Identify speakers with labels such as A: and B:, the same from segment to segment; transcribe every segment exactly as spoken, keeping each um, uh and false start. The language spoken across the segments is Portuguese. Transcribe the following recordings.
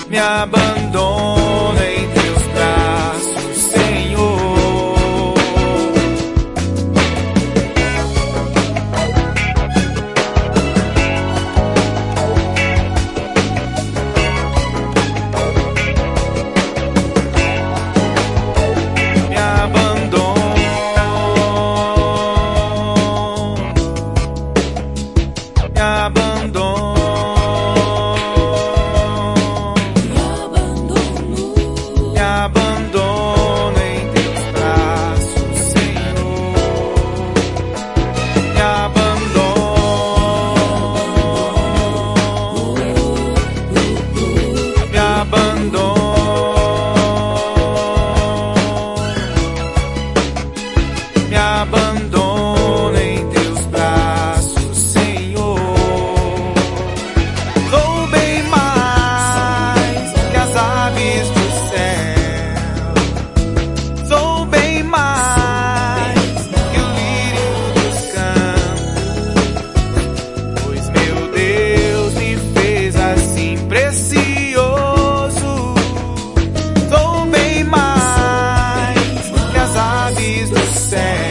A: me abandono em teus braços, Senhor. Me abandono, me abandono. Me abandono em teus braços, Senhor. Me abandono, me abandono, me abandono em teus braços, Senhor. Sou bem mais que as aves do céu. Sou bem mais que o lírio dos campos, pois meu Deus me fez assim precioso. Sou bem mais que as aves do céu.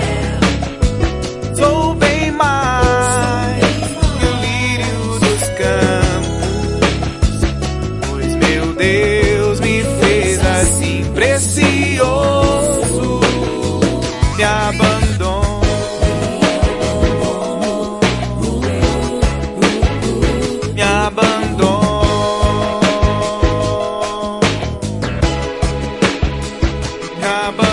A: Sou bem mais que o lírio dos campos, pois meu Deus me fez assim precioso. Me abandono, me abandono, me abandono.